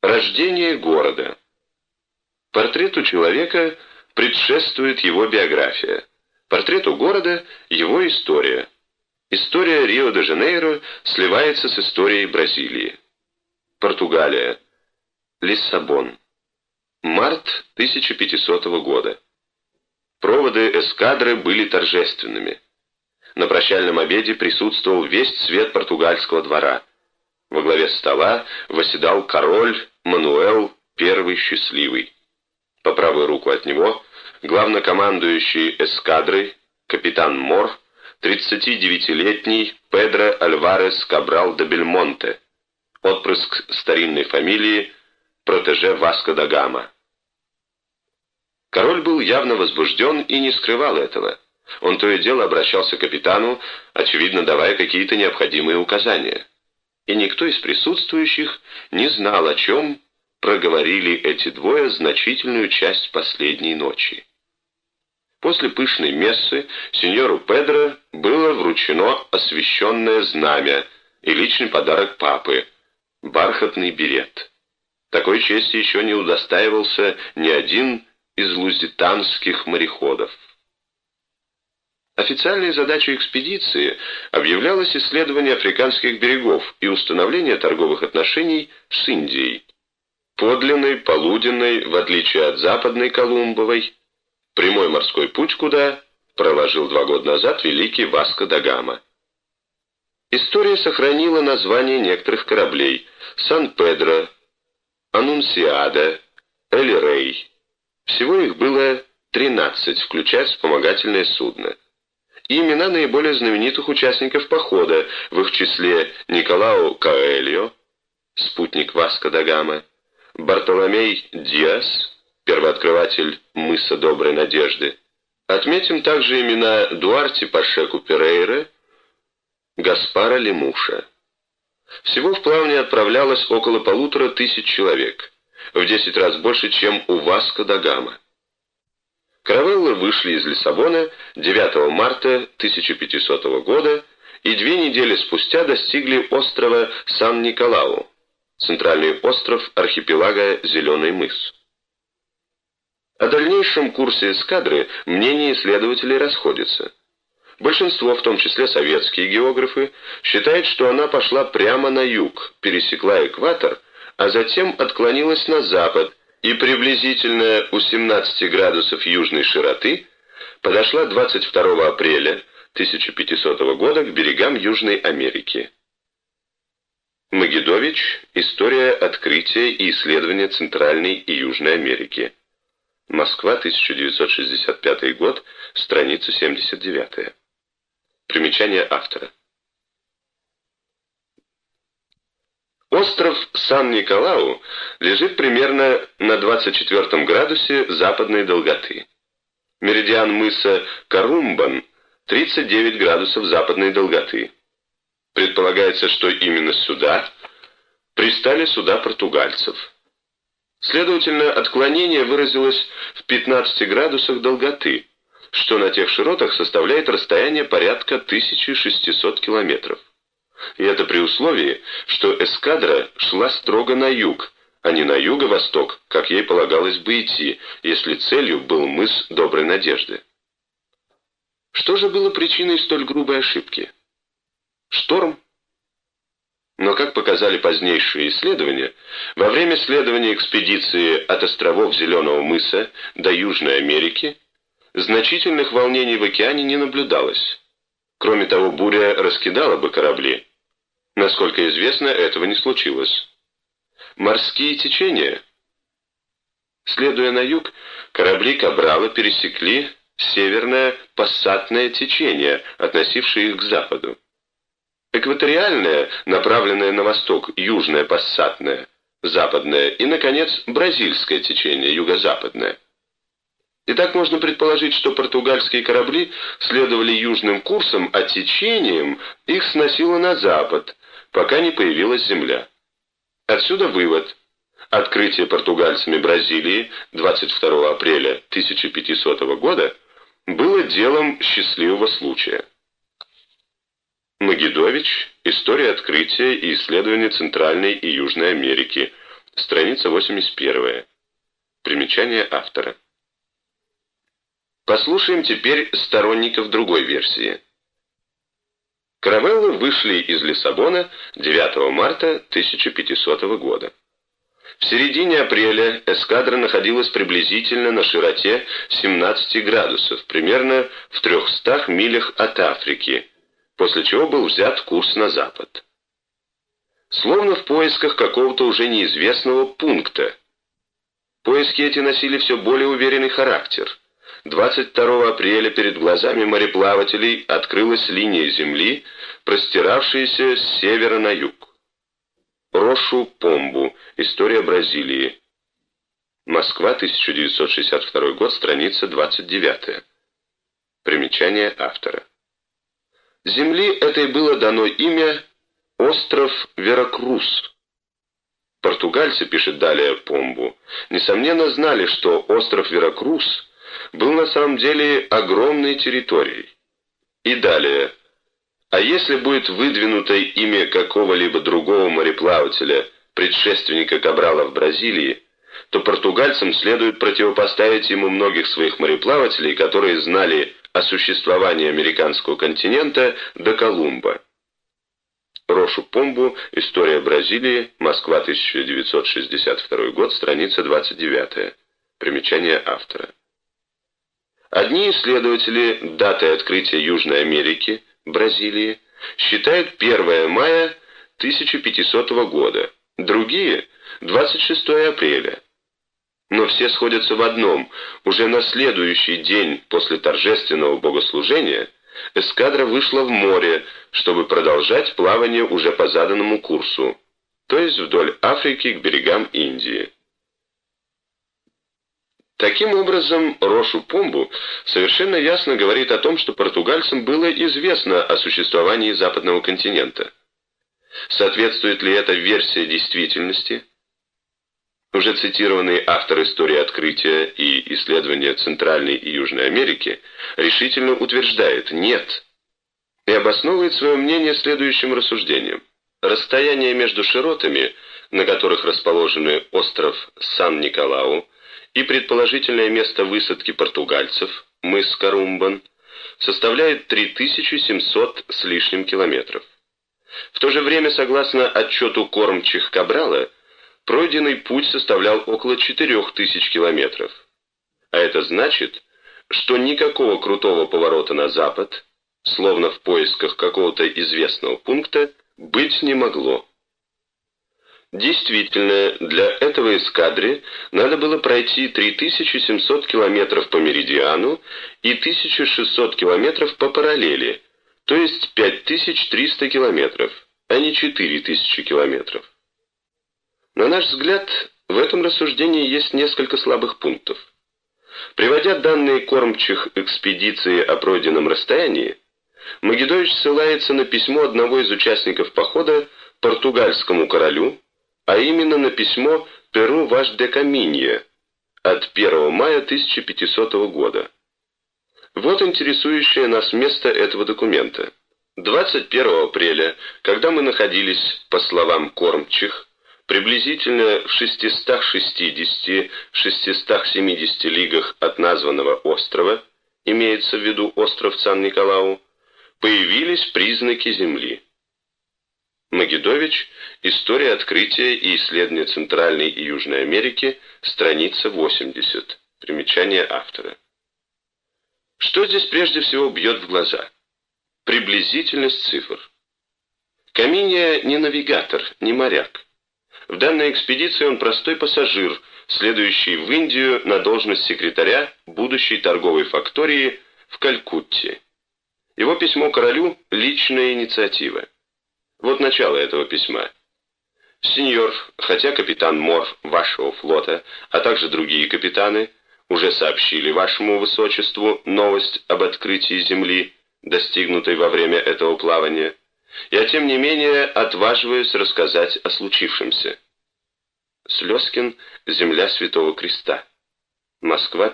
Рождение города. Портрету человека предшествует его биография. Портрету города – его история. История Рио-де-Жанейро сливается с историей Бразилии. Португалия. Лиссабон. Март 1500 года. Проводы эскадры были торжественными. На прощальном обеде присутствовал весь цвет португальского двора. Во главе стола восседал король Мануэл I Счастливый. По правую руку от него главнокомандующий эскадрой капитан Мор, 39-летний Педро Альварес Кабрал де Бельмонте, отпрыск старинной фамилии, протеже Васко да Гама. Король был явно возбужден и не скрывал этого. Он то и дело обращался к капитану, очевидно давая какие-то необходимые указания. И никто из присутствующих не знал, о чем проговорили эти двое значительную часть последней ночи. После пышной мессы сеньору Педро было вручено освященное знамя и личный подарок папы – бархатный берет. Такой чести еще не удостаивался ни один из лузитанских мореходов. Официальной задачей экспедиции объявлялось исследование африканских берегов и установление торговых отношений с Индией. Подлинной, полуденной, в отличие от западной Колумбовой, прямой морской путь куда проложил 2 года назад великий Васко да Гама. История сохранила названия некоторых кораблей: Сан-Педро, Анунсиада, Эль-Рей. Всего их было 13, включая вспомогательное судно. И имена наиболее знаменитых участников похода, в их числе Николао Коэльо, спутник Васко да Гама, Бартоломей Диас, первооткрыватель мыса Доброй Надежды. Отметим также имена Дуарте Пашеку Перейра, Гаспара Лемуша. Всего в плавание отправлялось около 1500 человек, в 10 раз больше, чем у Васко да Гама. Каравеллы вышли из Лиссабона 9 марта 1500 года и 2 недели спустя достигли острова Сан-Николау, центральный остров архипелага Зеленый мыс. О дальнейшем курсе эскадры мнения исследователей расходятся. Большинство, в том числе советские географы, считает, что она пошла прямо на юг, пересекла экватор, а затем отклонилась на запад и приблизительно у 17 градусов южной широты подошла 22 апреля 1500 года к берегам Южной Америки. Магедович. История открытия и исследования Центральной и Южной Америки. Москва, 1965 год, страница 79. Примечание автора. Остров Сан-Николау лежит примерно на 24 градусе западной долготы. Меридиан мыса Карумбан – 39 градусов западной долготы. Предполагается, что именно сюда пристали суда португальцев. Следовательно, отклонение выразилось в 15 градусах долготы, что на тех широтах составляет расстояние порядка 1600 километров. И это при условии, что эскадра шла строго на юг, а не на юго-восток, как ей полагалось бы идти, если целью был мыс Доброй Надежды. Что же было причиной столь грубой ошибки? Шторм? Но, как показали позднейшие исследования, во время следования экспедиции от островов Зеленого мыса до Южной Америки значительных волнений в океане не наблюдалось. Кроме того, буря раскидала бы корабли. Насколько известно, этого не случилось. Морские течения. Следуя на юг, корабли Кабрала пересекли северное пассатное течение, относившее их к западу. Экваториальное, направленное на восток, южное пассатное, западное и, наконец, бразильское течение, юго-западное. Итак, можно предположить, что португальские корабли следовали южным курсом, а течением их сносило на запад, пока не появилась земля. Отсюда вывод. Открытие португальцами Бразилии 22 апреля 1500 года было делом счастливого случая. Магедович. История открытия и исследования Центральной и Южной Америки. страница 81. Примечание автора. Послушаем теперь сторонников другой версии. Каравеллы вышли из Лиссабона 9 марта 1500 года. В середине апреля эскадра находилась приблизительно на широте 17 градусов, примерно в 300 милях от Африки, после чего был взят курс на запад. Словно в поисках какого-то уже неизвестного пункта. Поиски эти носили все более уверенный характер. 22 апреля перед глазами мореплавателей открылась линия земли, простиравшаяся с севера на юг. Рошу-Помбу. История Бразилии. Москва, 1962 год, страница 29. Примечание автора. Земли этой было дано имя остров Веракрус. Португальцы, пишет далее Помбу, несомненно знали, что остров Веракрус был на самом деле огромной территорией. И далее. А если будет выдвинуто имя какого-либо другого мореплавателя, предшественника Кабрала в Бразилии, то португальцам следует противопоставить ему многих своих мореплавателей, которые знали о существовании американского континента до Колумба. Рошу-Помбу. История Бразилии. Москва, 1962 год. Страница 29. Примечание автора. Одни исследователи датой открытия Южной Америки, Бразилии, считают 1 мая 1500 года, другие – 26 апреля. Но все сходятся в одном: уже на следующий день после торжественного богослужения эскадра вышла в море, чтобы продолжать плавание уже по заданному курсу, то есть вдоль Африки к берегам Индии. Таким образом, Рошу-Помбу совершенно ясно говорит о том, что португальцам было известно о существовании западного континента. Соответствует ли эта версия действительности? Уже цитированный автор истории открытия и исследования Центральной и Южной Америки решительно утверждает «нет» и обосновывает свое мнение следующим рассуждением. Расстояние между широтами, на которых расположены остров Сан-Николау, и предположительное место высадки португальцев, мыс Карумбан, составляет 3700 с лишним километров. В то же время, согласно отчету кормчих Кабрала, пройденный путь составлял около 4000 километров. А это значит, что никакого крутого поворота на запад, словно в поисках какого-то известного пункта, быть не могло. Действительно, для этого эскадре надо было пройти 3700 километров по меридиану и 1600 километров по параллели, то есть 5300 километров, а не 4000 километров. На наш взгляд, в этом рассуждении есть несколько слабых пунктов. Приводя данные кормчих экспедиции о пройденном расстоянии, Магедович ссылается на письмо одного из участников похода португальскому королю, а именно на письмо Перу Ваш де Каминья от 1 мая 1500 года. Вот интересующее нас место этого документа. 21 апреля, когда мы находились, по словам кормчих, приблизительно в 660-670 лигах от названного острова, имеется в виду остров Сан-Николау, появились признаки Земли. Магедович. История открытия и исследования Центральной и Южной Америки. Страница 80. Примечание автора. Что здесь прежде всего бьет в глаза? Приблизительность цифр. Каминья не навигатор, не моряк. В данной экспедиции он простой пассажир, следующий в Индию на должность секретаря будущей торговой фактории в Калькутте. Его письмо королю – личная инициатива. Вот начало этого письма. «Сеньор, хотя капитан Мор вашего флота, а также другие капитаны, уже сообщили вашему высочеству новость об открытии земли, достигнутой во время этого плавания, я тем не менее отваживаюсь рассказать о случившемся». Слезкин. Земля Святого Креста. Москва,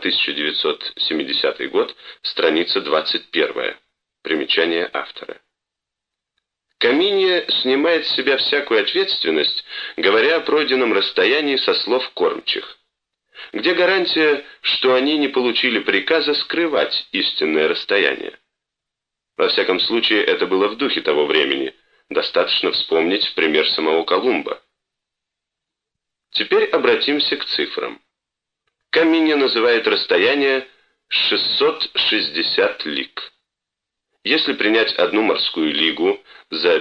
1970 год, страница 21. Примечание автора. Каминья снимает с себя всякую ответственность, говоря о пройденном расстоянии со слов кормчих. Где гарантия, что они не получили приказа скрывать истинное расстояние? Во всяком случае, это было в духе того времени. Достаточно вспомнить пример самого Колумба. Теперь обратимся к цифрам. Каминья называет расстояние 660 лиг. Если принять одну морскую лигу за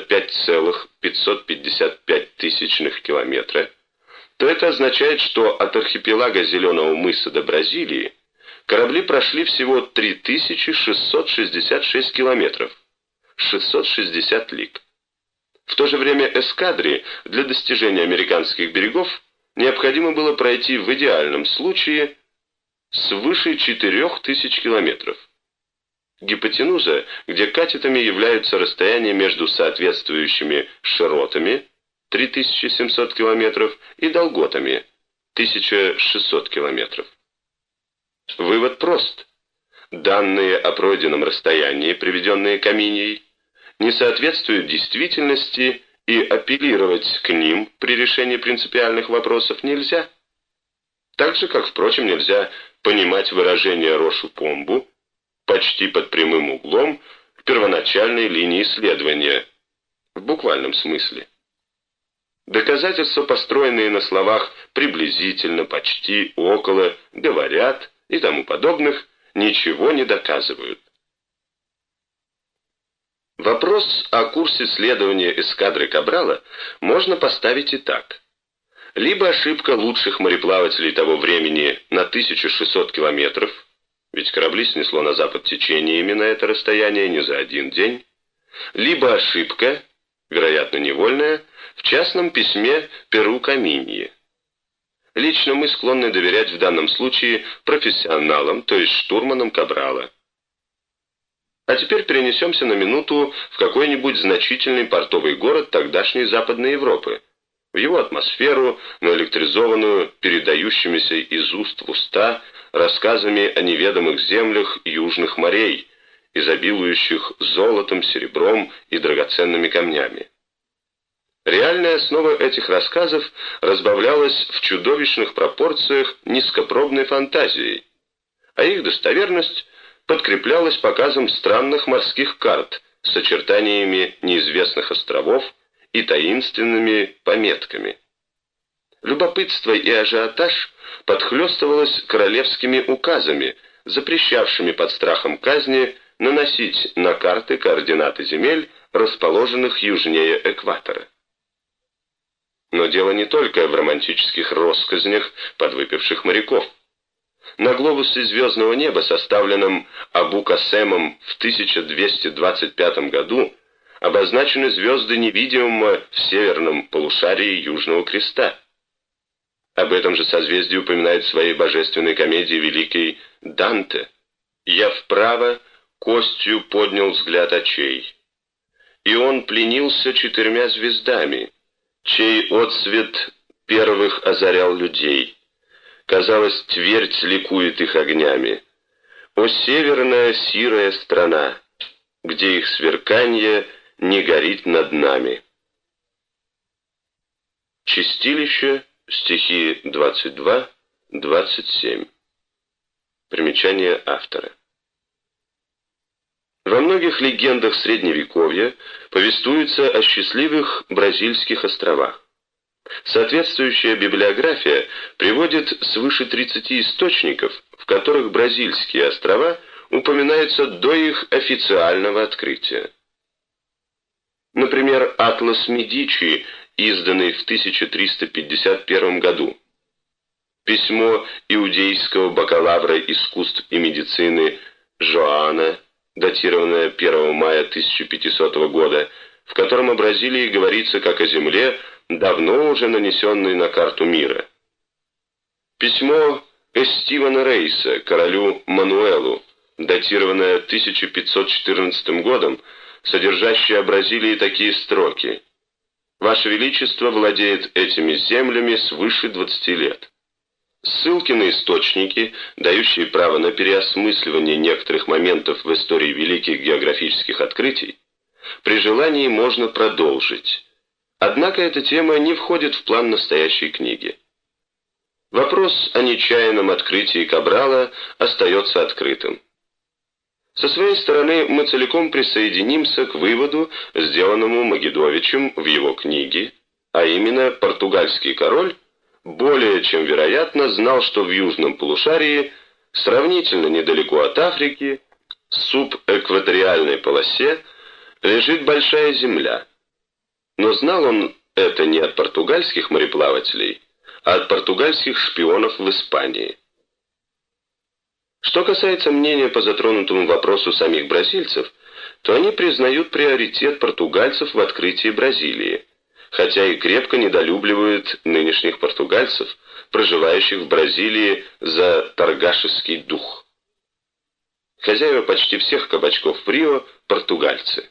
5,555 километра, то это означает, что от архипелага Зеленого мыса до Бразилии корабли прошли всего 3666 километров, 660 лиг. В то же время эскадре для достижения американских берегов необходимо было пройти в идеальном случае свыше 4000 километров. Гипотенуза, где катетами являются расстояния между соответствующими широтами 3700 километров и долготами 1600 километров. Вывод прост. Данные о пройденном расстоянии, приведенные Каминьей, не соответствуют действительности, и апеллировать к ним при решении принципиальных вопросов нельзя. Так же, как, впрочем, нельзя понимать выражение Рошу-Помбу почти под прямым углом к первоначальной линии исследования, в буквальном смысле. Доказательства, построенные на словах «приблизительно», «почти», «около», «говорят» и тому подобных, ничего не доказывают. Вопрос о курсе следования эскадры Кабрала можно поставить и так. Либо ошибка лучших мореплавателей того времени на 1600 километров, ведь корабли снесло на запад течениями на это расстояние не за один день, либо ошибка, вероятно невольная, в частном письме Перу Каминьи. Лично мы склонны доверять в данном случае профессионалам, то есть штурманам Кабрала. А теперь перенесемся на минуту в какой-нибудь значительный портовый город тогдашней Западной Европы, в его атмосферу, наэлектризованную передающимися из уст в уста рассказами о неведомых землях южных морей, изобилующих золотом, серебром и драгоценными камнями. Реальная основа этих рассказов разбавлялась в чудовищных пропорциях низкопробной фантазией, а их достоверность подкреплялась показом странных морских карт с очертаниями неизвестных островов и таинственными пометками. Любопытство и ажиотаж подхлёстывалось королевскими указами, запрещавшими под страхом казни наносить на карты координаты земель, расположенных южнее экватора. Но дело не только в романтических россказнях подвыпивших моряков. На глобусе звездного неба, составленном Абу-Касемом в 1225 году, обозначены звезды невидимого в северном полушарии Южного Креста. Об этом же созвездии упоминает в своей божественной комедии великий Данте. «Я вправо костью поднял взгляд очей, и он пленился 4 звездами, чей отсвет первых озарял людей. Казалось, твердь ликует их огнями. О северная сирая страна, где их сверканье не горит над нами». Чистилище, стихи 22-27. Примечание автора. Во многих легендах Средневековья повествуется о счастливых Бразильских островах. Соответствующая библиография приводит свыше 30 источников, в которых Бразильские острова упоминаются до их официального открытия. Например, «Атлас Медичи», изданный в 1351 году, письмо иудейского бакалавра искусств и медицины Жоана, датированное 1 мая 1500 года, в котором о Бразилии говорится как о земле, давно уже нанесенной на карту мира. Письмо Эстивана Рейса королю Мануэлу, датированное 1514 годом, содержащее о Бразилии такие строки: «Ваше Величество владеет этими землями свыше 20 лет». Ссылки на источники, дающие право на переосмысливание некоторых моментов в истории великих географических открытий, При желании можно продолжить. Однако эта тема не входит в план настоящей книги. Вопрос о нечаянном открытии Кабрала остается открытым. Со своей стороны мы целиком присоединимся к выводу, сделанному Магедовичем в его книге, а именно португальский король более чем вероятно знал, что в южном полушарии, сравнительно недалеко от Африки, в субэкваториальной полосе, лежит большая земля. Но знал он это не от португальских мореплавателей, а от португальских шпионов в Испании. Что касается мнения по затронутому вопросу самих бразильцев, то они признают приоритет португальцев в открытии Бразилии, хотя и крепко недолюбливают нынешних португальцев, проживающих в Бразилии за торгашеский дух. Хозяева почти всех кабачков в Рио – португальцы.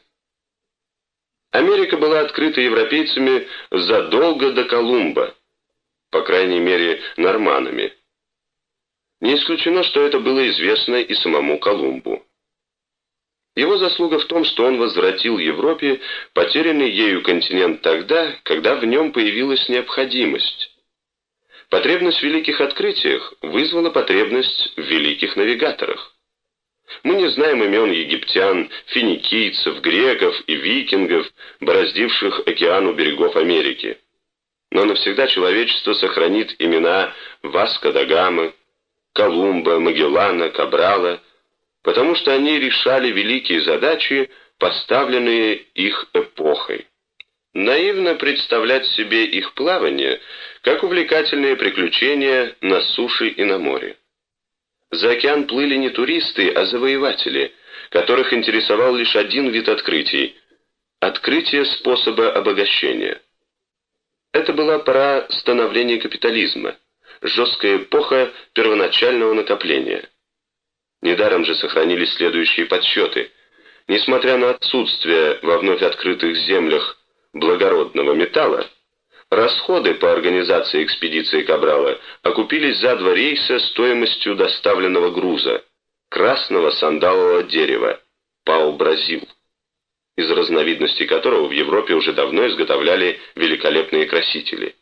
Америка была открыта европейцами задолго до Колумба, по крайней мере, норманнами. Не исключено, что это было известно и самому Колумбу. Его заслуга в том, что он возвратил Европе потерянный ею континент тогда, когда в нем появилась необходимость. Потребность в великих открытиях вызвала потребность в великих навигаторах. Мы не знаем имен египтян, финикийцев, греков и викингов, бороздивших океан у берегов Америки. Но навсегда человечество сохранит имена Васко да Гамы, Колумба, Магеллана, Кабрала, потому что они решали великие задачи, поставленные их эпохой. Наивно представлять себе их плавание как увлекательные приключения на суше и на море. За океан плыли не туристы, а завоеватели, которых интересовал лишь один вид открытий – открытие способа обогащения. Это была пора становления капитализма, жесткая эпоха первоначального накопления. Недаром же сохранились следующие подсчеты. Несмотря на отсутствие во вновь открытых землях благородного металла, расходы по организации экспедиции Кабрала окупились за 2 рейса стоимостью доставленного груза – красного сандалового дерева «Пау-Бразил», из разновидностей которого в Европе уже давно изготовляли великолепные красители.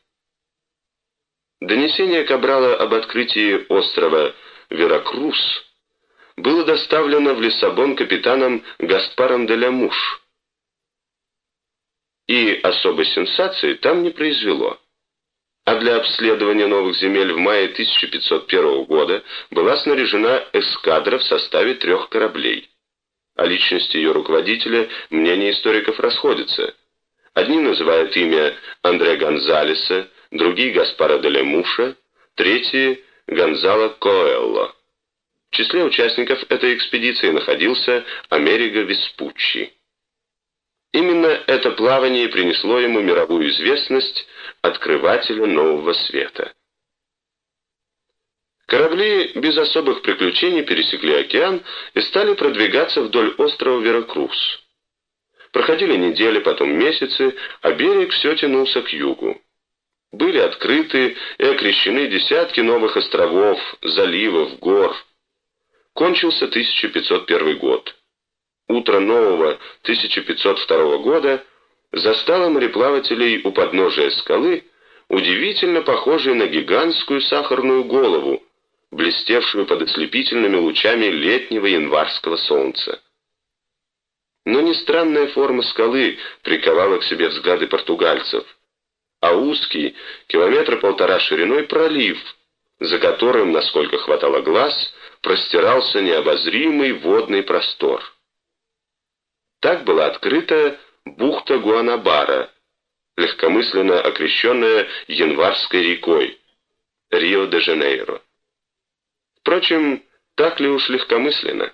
Донесение Кабрала об открытии острова Веракрус было доставлено в Лиссабон капитаном Гаспаром де ля Муш, и особой сенсации там не произвело. А для обследования новых земель в мае 1501 года была снаряжена эскадра в составе 3 кораблей. О личности ее руководителя мнения историков расходятся. Одни называют имя Андре Гонзалеса, другие Гаспара де ля Муша, третьи Гонзало Коэлло. В числе участников этой экспедиции находился Америго Веспуччи. Именно это плавание принесло ему мировую известность открывателя нового света. Корабли без особых приключений пересекли океан и стали продвигаться вдоль острова Веракрус. Проходили недели, потом месяцы, а берег все тянулся к югу. Были открыты и окрещены десятки новых островов, заливов, гор. Кончился 1501 год. Утро нового 1502 года застало мореплавателей у подножия скалы, удивительно похожей на гигантскую сахарную голову, блестевшую под ослепительными лучами летнего январского солнца. Но не странная форма скалы приковала к себе взгляды португальцев, а узкий, 1,5 километра шириной пролив, за которым, насколько хватало глаз, простирался необозримый водный простор. Так была открыта бухта Гуанабара, легкомысленно окрещенная Январской рекой, Рио-де-Жанейро. Впрочем, так ли уж легкомысленно?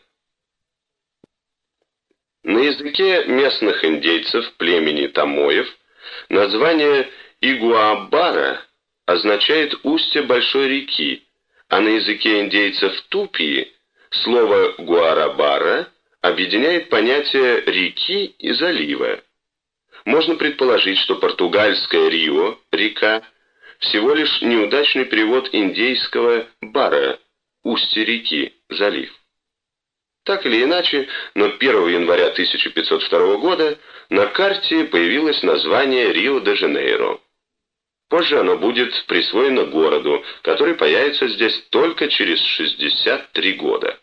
На языке местных индейцев племени Тамоев название Игуабара означает устье большой реки, а на языке индейцев Тупи слово Гуарабара объединяет понятие реки и залива. Можно предположить, что португальское Рио, река, всего лишь неудачный перевод индейского бара, устье реки, залив. Так или иначе, но 1 января 1502 года на карте появилось название Рио-де-Жанейро. Позже оно будет присвоено городу, который появится здесь только через 63 года.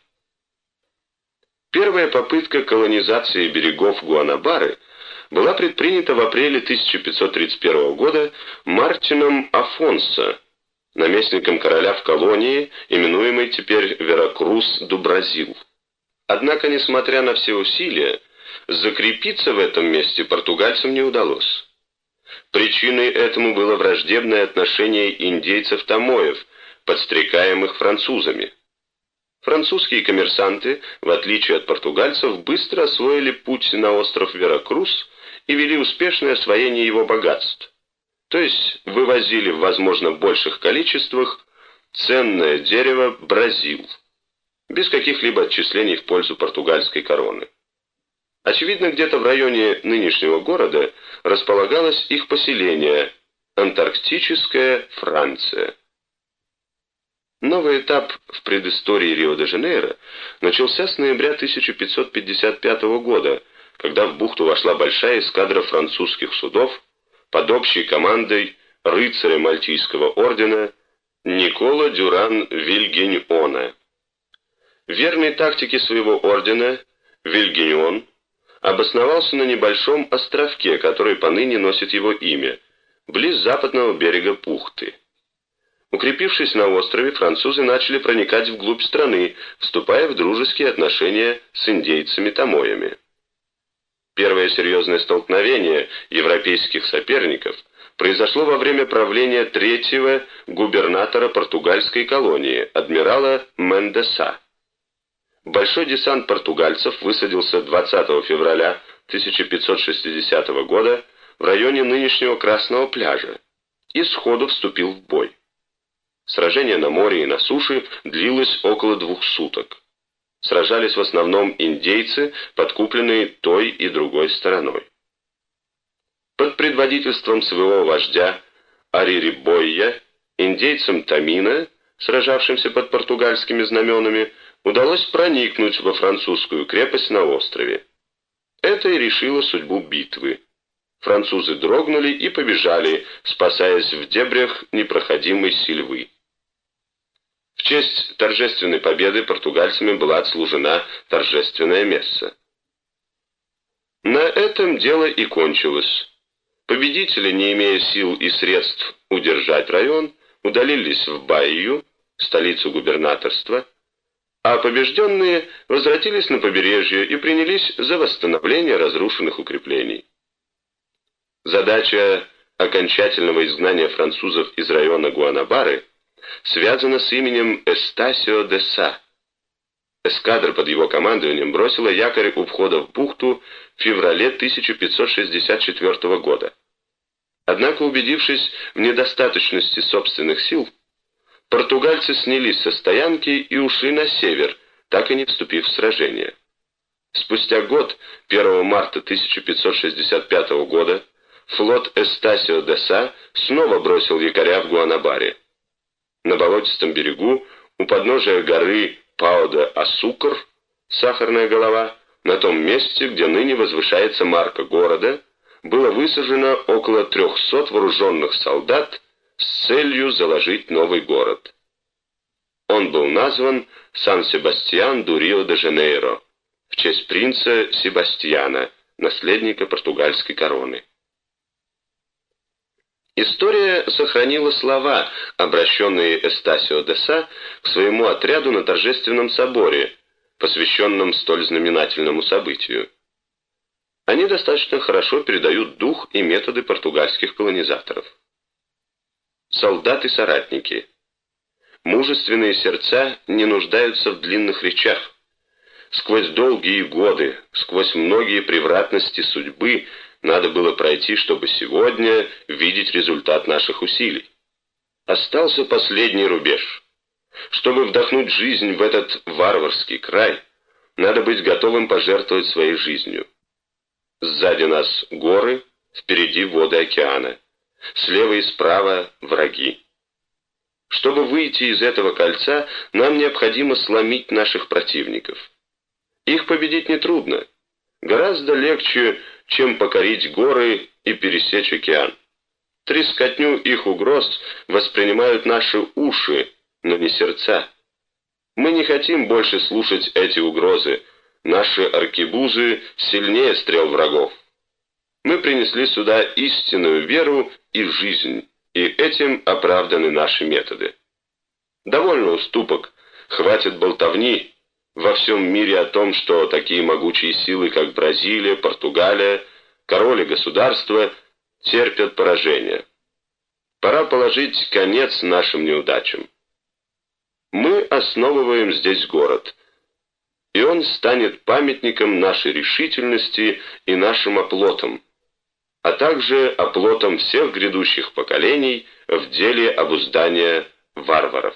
Первая попытка колонизации берегов Гуанабары была предпринята в апреле 1531 года Мартином Афонсо, наместником короля в колонии, именуемой теперь Веракрус-ду-Бразил. Однако, несмотря на все усилия, закрепиться в этом месте португальцам не удалось. Причиной этому было враждебное отношение индейцев-томоев, подстрекаемых французами. Французские коммерсанты, в отличие от португальцев, быстро освоили путь на остров Веракрус и вели успешное освоение его богатств, то есть вывозили в, возможно, больших количествах ценное дерево Бразил, без каких-либо отчислений в пользу португальской короны. Очевидно, где-то в районе нынешнего города располагалось их поселение – Антарктическая Франция. Новый этап в предыстории Рио-де-Жанейро начался с ноября 1555 года, когда в бухту вошла большая эскадра французских судов под общей командой рыцаря Мальтийского ордена Никола Дюран Вильгеньона. Верной тактике своего ордена Вильгеньон обосновался на небольшом островке, который поныне носит его имя, близ западного берега бухты. Укрепившись на острове, французы начали проникать вглубь страны, вступая в дружеские отношения с индейцами-томоями. Первое серьезное столкновение европейских соперников произошло во время правления третьего губернатора португальской колонии, адмирала Мендеса. Большой десант португальцев высадился 20 февраля 1560 года в районе нынешнего Красного пляжа и сходу вступил в бой. Сражение на море и на суше длилось около 2 суток. Сражались в основном индейцы, подкупленные той и другой стороной. Под предводительством своего вождя Аририбойя, индейцам Тамина, сражавшимся под португальскими знаменами, удалось проникнуть во французскую крепость на острове. Это и решило судьбу битвы. Французы дрогнули и побежали, спасаясь в дебрях непроходимой сельвы. В честь торжественной победы португальцами была отслужена торжественная месса. На этом дело и кончилось. Победители, не имея сил и средств удержать район, удалились в Баию, столицу губернаторства, а побежденные возвратились на побережье и принялись за восстановление разрушенных укреплений. Задача окончательного изгнания французов из района Гуанабары связана с именем Эстасио де Са. Эскадра под его командованием бросила якорь у входа в бухту в феврале 1564 года. Однако, убедившись в недостаточности собственных сил, португальцы снялись со стоянки и ушли на север, так и не вступив в сражение. Спустя год, 1 марта 1565 года, флот Эстасио де Са снова бросил якоря в Гуанабаре. На болотистом берегу, у подножия горы Пао-де-Асукр, Сахарная голова, на том месте, где ныне возвышается марка города, было высажено около 300 вооруженных солдат с целью заложить новый город. Он был назван Сан-Себастьян-ду-Рио-де-Жанейро в честь принца Себастьяна, наследника португальской короны. История сохранила слова, обращенные Эстасио де Са к своему отряду на торжественном соборе, посвященном столь знаменательному событию. Они достаточно хорошо передают дух и методы португальских колонизаторов. Солдаты-соратники. Мужественные сердца не нуждаются в длинных речах. Сквозь долгие годы, сквозь многие превратности судьбы надо было пройти, чтобы сегодня видеть результат наших усилий. Остался последний рубеж. Чтобы вдохнуть жизнь в этот варварский край, надо быть готовым пожертвовать своей жизнью. Сзади нас горы, впереди воды океана. Слева и справа враги. Чтобы выйти из этого кольца, нам необходимо сломить наших противников. Их победить нетрудно. Гораздо легче, чем покорить горы и пересечь океан. Трескотню их угроз воспринимают наши уши, но не сердца. Мы не хотим больше слушать эти угрозы. Наши аркебузы сильнее стрел врагов. Мы принесли сюда истинную веру и жизнь, и этим оправданы наши методы. Довольно уступок, хватит болтовни во всем мире о том, что такие могучие силы, как Бразилия, Португалия, король и государства, терпят поражение. Пора положить конец нашим неудачам. Мы основываем здесь город, и он станет памятником нашей решительности и нашим оплотом, а также оплотом всех грядущих поколений в деле обуздания варваров.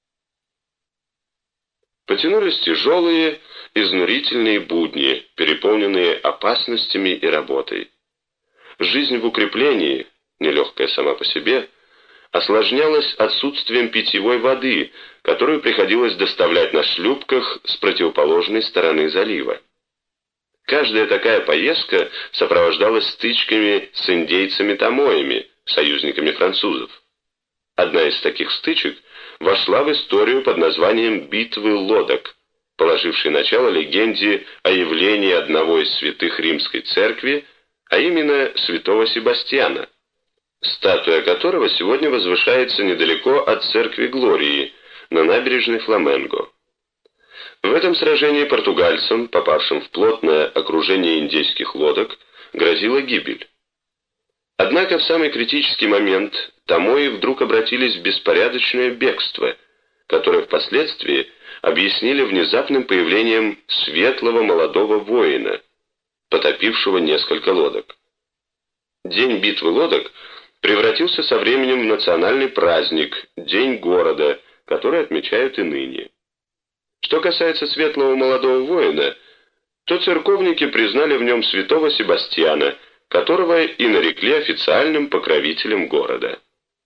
Потянулись тяжелые, изнурительные будни, переполненные опасностями и работой. Жизнь в укреплении, нелегкая сама по себе, осложнялась отсутствием питьевой воды, которую приходилось доставлять на шлюпках с противоположной стороны залива. Каждая такая поездка сопровождалась стычками с индейцами-тамоями, союзниками французов. Одна из таких стычек вошла в историю под названием «Битвы лодок», положившей начало легенде о явлении одного из святых Римской церкви, а именно святого Себастьяна, статуя которого сегодня возвышается недалеко от церкви Глории, на набережной Фламенго. В этом сражении португальцам, попавшим в плотное окружение индейских лодок, грозила гибель. Однако в самый критический момент тамои вдруг обратились в беспорядочное бегство, которое впоследствии объяснили внезапным появлением светлого молодого воина, потопившего несколько лодок. День битвы лодок превратился со временем в национальный праздник, День города, который отмечают и ныне. Что касается светлого молодого воина, то церковники признали в нем святого Себастьяна, которого и нарекли официальным покровителем города.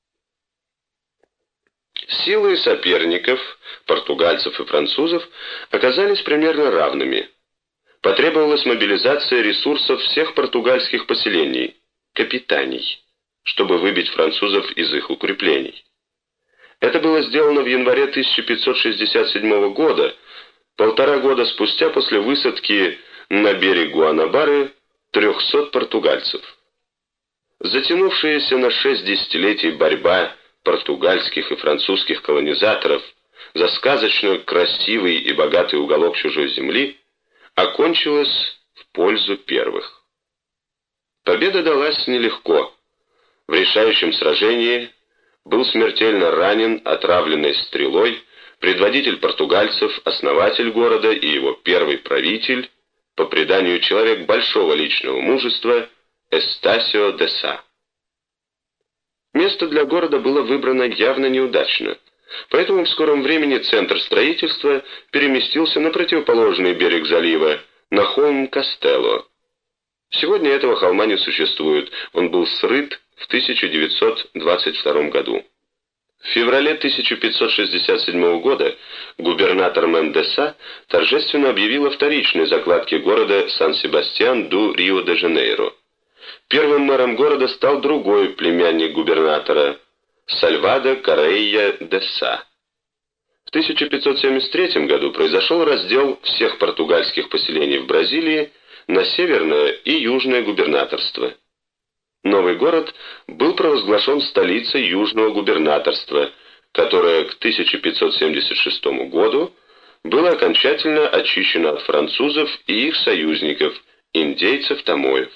Силы соперников, португальцев и французов, оказались примерно равными. Потребовалась мобилизация ресурсов всех португальских поселений, капитаний, чтобы выбить французов из их укреплений. Это было сделано в январе 1567 года, 1,5 года спустя после высадки на берег Гуанабары 300 португальцев. Затянувшаяся на 6 десятилетий борьба португальских и французских колонизаторов за сказочно красивый и богатый уголок чужой земли окончилась в пользу первых. Победа далась нелегко. В решающем сражении был смертельно ранен отравленной стрелой предводитель португальцев, основатель города и его первый правитель, по преданию человек большого личного мужества, Эстасио де Са. Место для города было выбрано явно неудачно, поэтому в скором времени центр строительства переместился на противоположный берег залива, на холм Кастелло. Сегодня этого холма не существует, он был срыт в 1922 году. В феврале 1567 года губернатор Мендеса торжественно объявил о вторичной закладке города Сан-Себастьян-ду-Рио-де-Жанейро. Первым мэром города стал другой племянник губернатора, Сальвадо Коррея де Са. В 1573 году произошел раздел всех португальских поселений в Бразилии на северное и южное губернаторство. Новый город был провозглашен столицей Южного губернаторства, которое к 1576 году было окончательно очищено от французов и их союзников, индейцев-тамоев.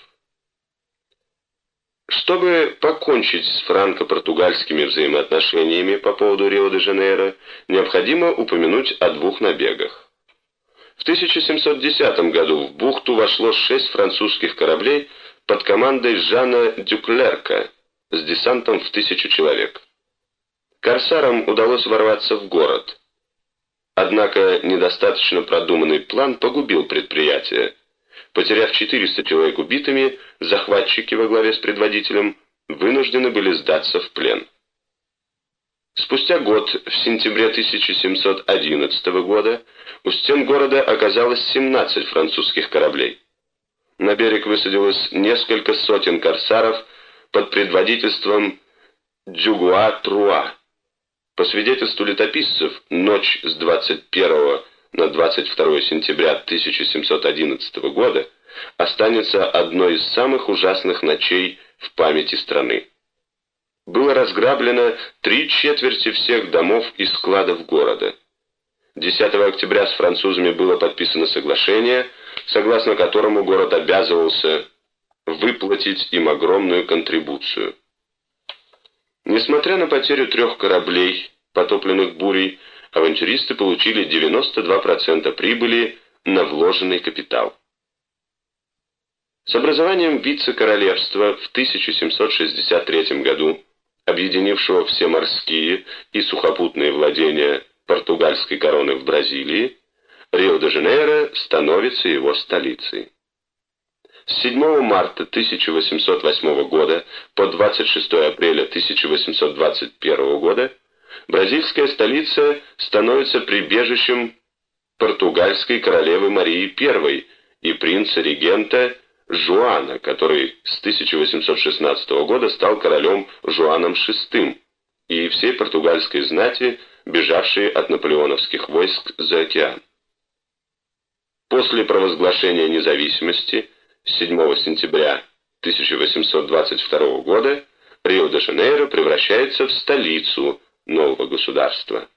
Чтобы покончить с франко-португальскими взаимоотношениями по поводу Рио-де-Жанейро, необходимо упомянуть о двух набегах. В 1710 году в бухту вошло 6 французских кораблей под командой Жана Дюклерка с десантом в 1000 человек. Корсарам удалось ворваться в город. Однако недостаточно продуманный план погубил предприятие. Потеряв 400 человек убитыми, захватчики во главе с предводителем вынуждены были сдаться в плен. Спустя год, в сентябре 1711 года, у стен города оказалось 17 французских кораблей. На берег высадилось несколько сотен корсаров под предводительством Дюгуа-Труа. По свидетельству летописцев, ночь с 21 на 22 сентября 1711 года останется одной из самых ужасных ночей в памяти страны. Было разграблено 3/4 всех домов и складов города. 10 октября с французами было подписано соглашение, согласно которому город обязывался выплатить им огромную контрибуцию. Несмотря на потерю 3 кораблей, потопленных бурей, авантюристы получили 92% прибыли на вложенный капитал. С образованием вице-королевства в 1763 году, объединившего все морские и сухопутные владения португальской короны в Бразилии, Рио-де-Жанейро становится его столицей. С 7 марта 1808 года по 26 апреля 1821 года бразильская столица становится прибежищем португальской королевы Марии I и принца-регента Жуана, который с 1816 года стал королем Жуаном VI, и всей португальской знати, бежавшей от наполеоновских войск за океан. После провозглашения независимости 7 сентября 1822 года Рио-де-Жанейро превращается в столицу нового государства.